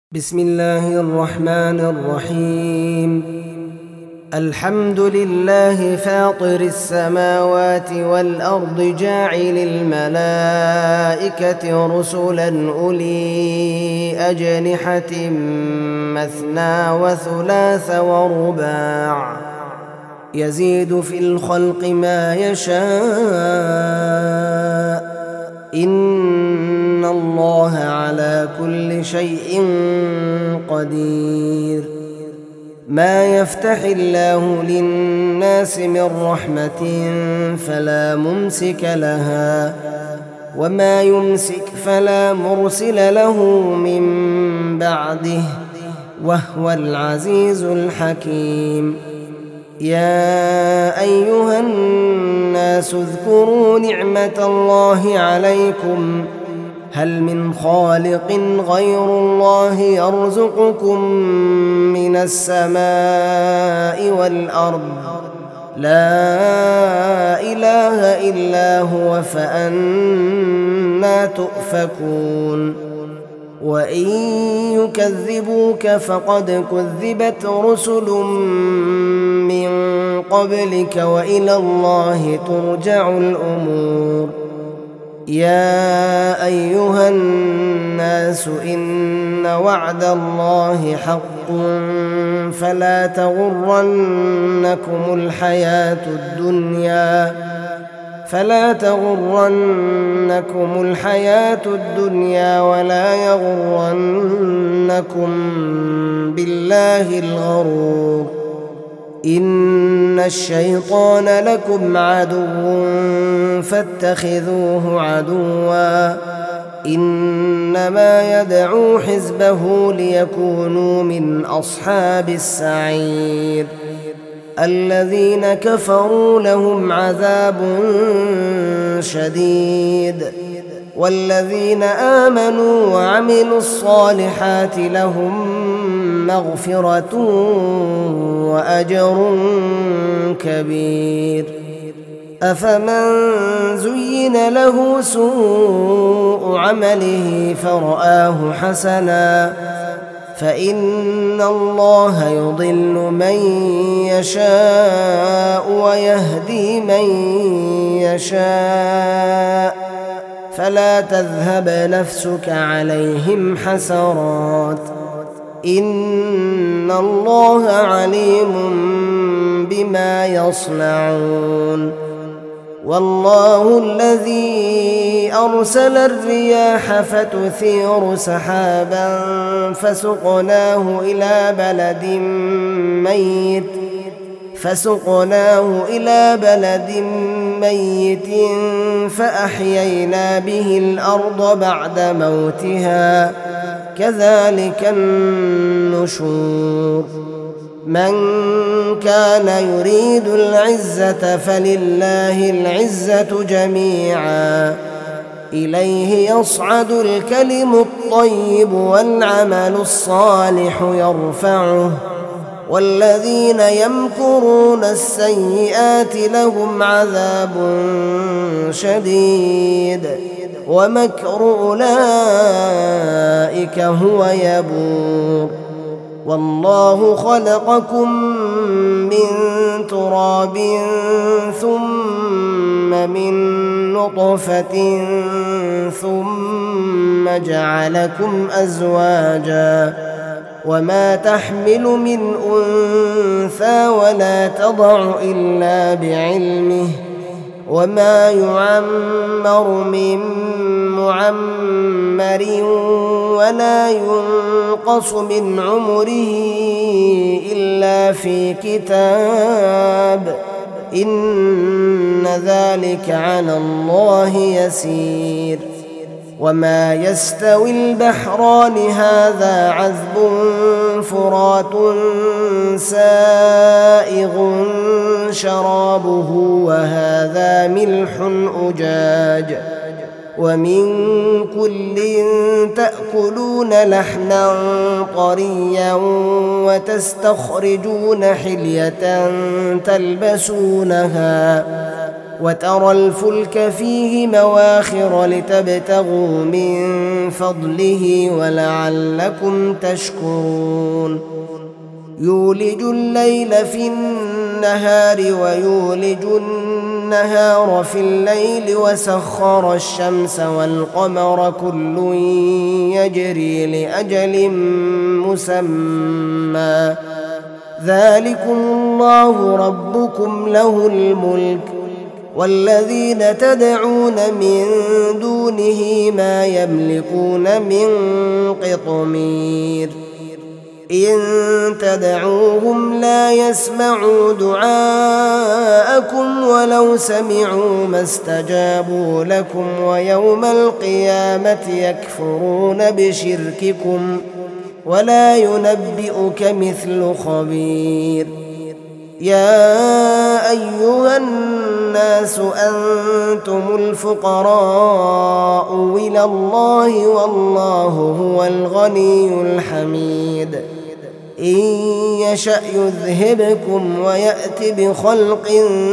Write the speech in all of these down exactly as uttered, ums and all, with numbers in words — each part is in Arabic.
بسم الله الرحمن الرحيم. الحمد لله فاطر السماوات والأرض جاعل الملائكة رسلا أولي أجنحة مثنى وثلاث ورباع يزيد في الخلق ما يشاء إن الله على كل شيء قدير. ما يفتح الله للناس من رحمة فلا ممسك لها وما يمسك فلا مرسل له من بعده وهو العزيز الحكيم. يا أيها الناس اذكروا نعمة الله عليكم هل من خالق غير الله يرزقكم من السماء والأرض لا إله إلا هو فأنى تؤفكون. وإن يكذبوك فقد كذبت رسل من قبلك وإلى الله ترجع الأمور. يا أيها الناس إن وعد الله حق فلا تغرنكم الحياة الدنيا فلا تغرنكم الحياة الدنيا ولا يغرنكم بالله الغرور. إن الشيطان لكم عدو فاتخذوه عدوا إنما يدعو حزبه ليكونوا من أصحاب السعير. الذين كفروا لهم عذاب شديد والذين آمنوا وعملوا الصالحات لهم مغفرة وأجر كبير. أفمن زين له سوء عمله فرآه حسنا فإن الله يضل من يشاء ويهدي من يشاء فلا تذهب نفسك عليهم حسرات إن الله عليم بما يصنعون. والله الذي أرسل الرياح فتثير سحابا فسقناه إلى بلد ميت فسقناه إلى بلد ميت فأحيينا به الأرض بعد موتها كذلك النشور. من كان يريد العزة فلله العزة جميعا إليه يصعد الكلم الطيب والعمل الصالح يرفعه والذين يمكرون السيئات لهم عذاب شديد ومكر أولئك هو يبور. والله خلقكم من تراب ثم من نطفة ثم جعلكم أزواجا وما تحمل من أنثى ولا تضع إلا بعلمه وما يعمر من معمر ولا ينقص من عمره إلا في كتاب إن ذلك على الله يسير. وما يستوي البحران هذا عذب فرات سائغ شرابه وهذا ملح أجاج ومن كل تأكلون لحما طريا وتستخرجون حلية تلبسونها وترى الفلك فيه مواخر لتبتغوا من فضله ولعلكم تشكرون يولج الليل في النهار ويولج النهار في الليل وسخر الشمس والقمر كل يجري لأجل مسمى ذلكم الله ربكم له الملك والذين تدعون من دونه ما يملكون من قطمير إن تدعوهم لا يسمعوا دعاءكم ولو سمعوا ما استجابوا لكم ويوم القيامة يكفرون بشرككم ولا ينبئك مثل خبير يا أيها الناس أنتم الفقراء إلى الله والله هو الغني الحميد إن يشأ يذهبكم ويأت بخلق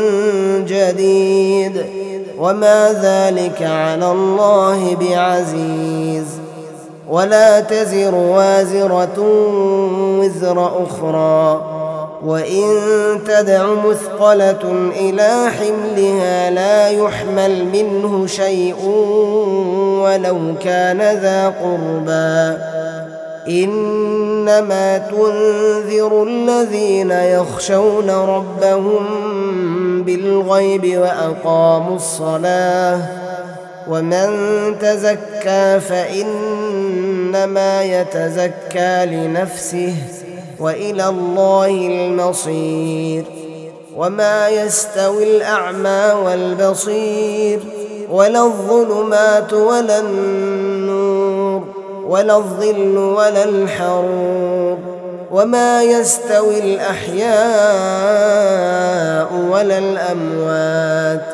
جديد وما ذلك على الله بعزيز ولا تزر وازرة وزر أخرى وإن تدع مثقلة إلى حملها لا يحمل منه شيء ولو كان ذا قربى إنما تنذر الذين يخشون ربهم بالغيب وأقاموا الصلاة ومن تزكى فإنما يتزكى لنفسه وإلى الله المصير وما يستوي الأعمى والبصير ولا الظلمات ولا النور ولا الظل ولا الحرور وما يستوي الأحياء ولا الأموات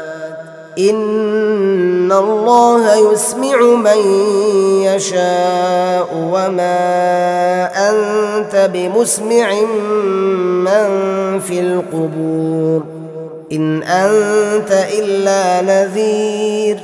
إن الله يسمع من يشاء وما أنت بمسمع من في القبور إن أنت إلا نذير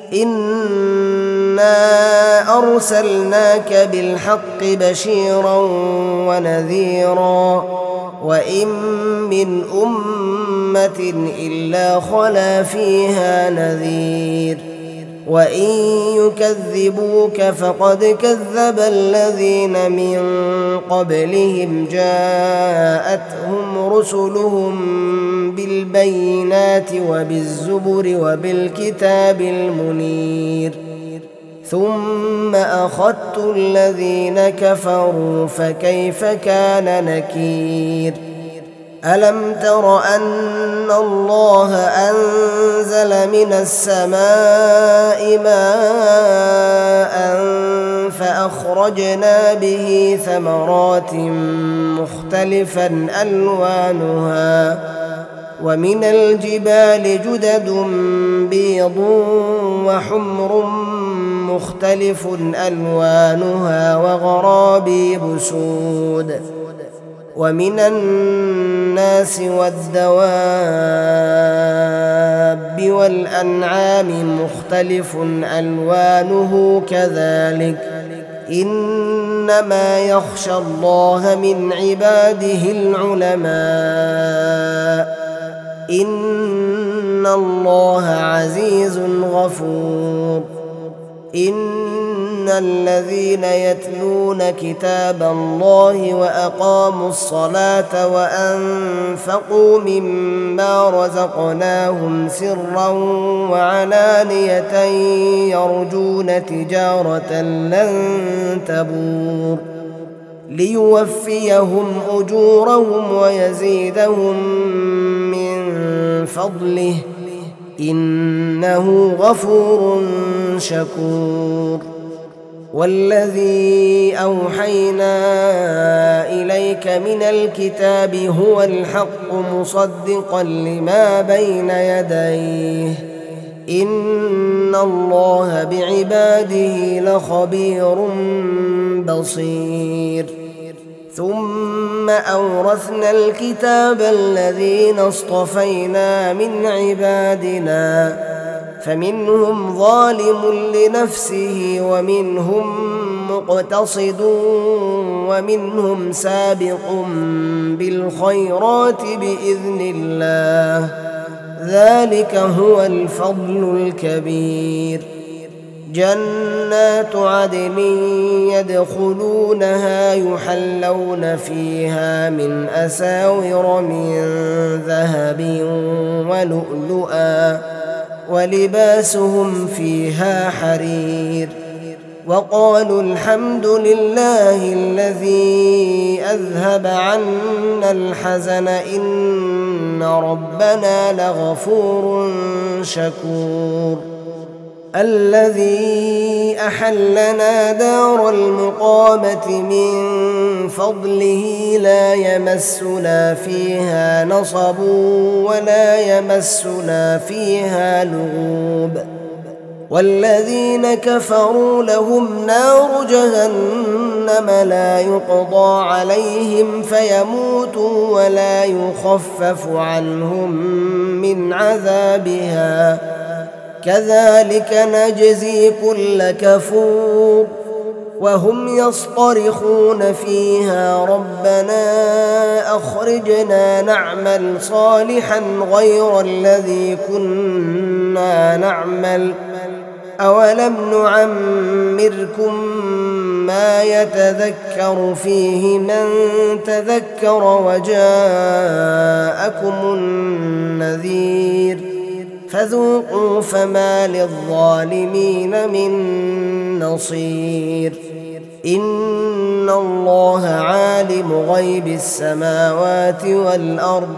إنا أرسلناك بالحق بشيرا ونذيرا وإن من أمة إلا خلا فيها نذير وإن يكذبوك فقد كذب الذين من قبلهم جاءتهم رسلهم بالبينات وبالزبر وبالكتاب المنير ثم أخذت الذين كفروا فكيف كان نكير ألم تر أن الله أنزل من السماء ماء فأخرجنا به ثمرات مختلفا ألوانها ومن الجبال جدد بيض وحمر مختلف ألوانها وغرابيب سود ومن الناس والدواب والأنعام مختلف ألوانه كذلك إنما يخشى الله من عباده العلماء إن الله عزيز غفور إن الذين يتلون كتاب الله وأقاموا الصلاة وأنفقوا مما رزقناهم سرا وعلانية يرجون تجارة لن تبور ليوفيهم أجورهم ويزيدهم من فضله إنه غفور شكور والذي أوحينا إليك من الكتاب هو الحق مصدقا لما بين يديه إن الله بعباده لخبير بصير ثم أورثنا الكتاب الذين اصطفينا من عبادنا فمنهم ظالم لنفسه ومنهم مقتصد ومنهم سابق بالخيرات بإذن الله ذلك هو الفضل الكبير. جنات عدن يدخلونها يحلون فيها من أساور من ذهب ولؤلؤا ولباسهم فيها حرير. وقالوا الحمد لله الذي أذهب عنا الحزن إن ربنا لغفور شكور. الذي أحلنا دار المقامة من فضله لا يمسنا فيها نصب ولا يمسنا فيها لغوب. والذين كفروا لهم نار جهنم لا يقضى عليهم فيموتوا ولا يخفف عنهم من عذابها كذلك نجزي كل كفور. وهم يصطرخون فيها ربنا أخرجنا نعمل صالحا غير الذي كنا نعمل أولم نعمركم ما يتذكر فيه من تذكر وجاءكم النذير فذوقوا فما للظالمين من نصير. إن الله عالم غيب السماوات والأرض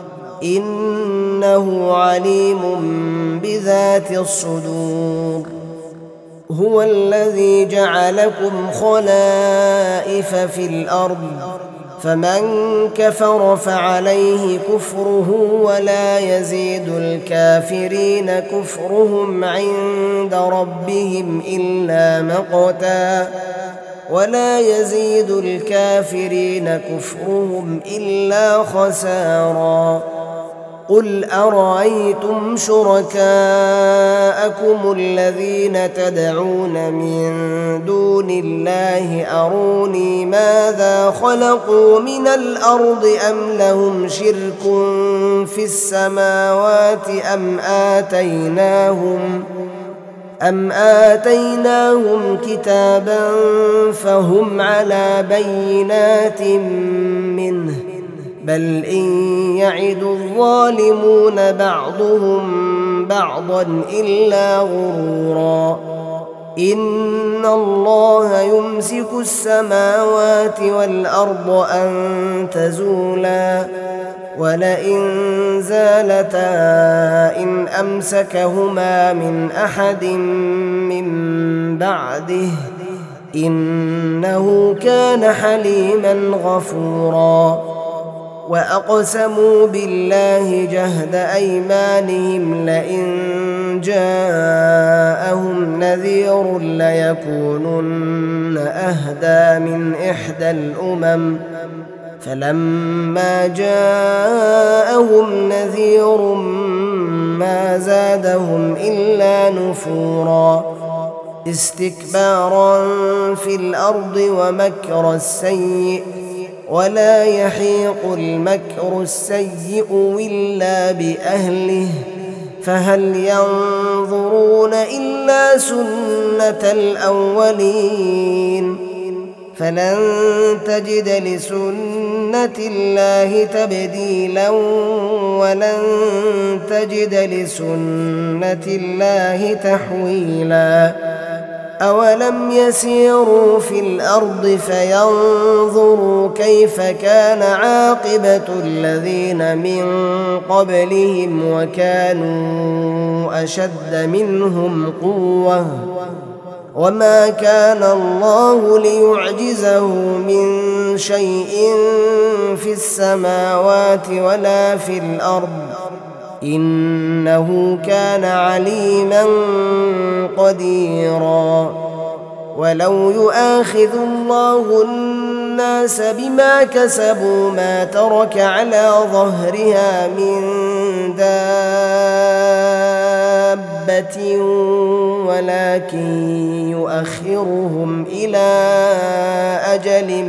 إنه عليم بذات الصدور. هو الذي جعلكم خلائف في الأرض فمن كفر فعليه كفره ولا يزيد الكافرين كفرهم عند ربهم إلا مقتا ولا يزيد الكافرين كفرهم إلا خسارا. قل أرأيتم شركاءكم الذين تدعون من دون الله أروني ماذا خلقوا من الأرض أم لهم شرك في السماوات أم آتيناهم أم آتيناهم كتابا فهم على بينات منه بل إن يعد الظالمون بعضهم بعضا إلا غرورا. إن الله يمسك السماوات والأرض أن تزولا ولئن زالتا إن أمسكهما من أحد من بعده إنه كان حليما غفورا. وأقسموا بالله جهد أيمانهم لئن جاءهم نذير ليكونن أهدى من إحدى الأمم فلما جاءهم نذير ما زادهم إلا نفورا استكبارا في الأرض ومكر السيء ولا يحيق المكر السيء إلا بأهله فهل ينظرون إلا سنة الأولين فلن تجد لسنة الله تبديلا ولن تجد لسنة الله تحويلا. أولم يسيروا في الأرض فينظروا كيف كان عاقبة الذين من قبلهم وكانوا أشد منهم قوة وما كان الله ليعجزه من شيء في السماوات ولا في الأرض إنه كان عليما قديرا. ولو يؤاخذ الله الناس بما كسبوا ما ترك على ظهرها من دابة ولكن يؤخرهم إلى أجل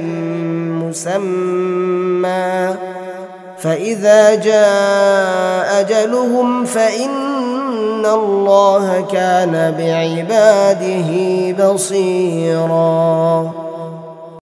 مسمى فإذا جاء أجلهم فإن الله كان بعباده بصيراً.